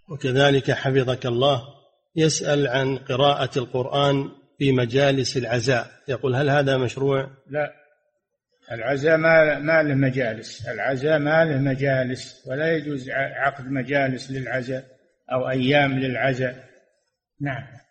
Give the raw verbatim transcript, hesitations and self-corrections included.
وكذلك حفظك الله يسأل عن قراءة القرآن في مجالس العزاء، يقول هل هذا مشروع؟ لا، العزاء ما ما له مجالس، العزاء ما له مجالس، ولا يجوز عقد مجالس للعزاء أو أيام للعزاء. نعم.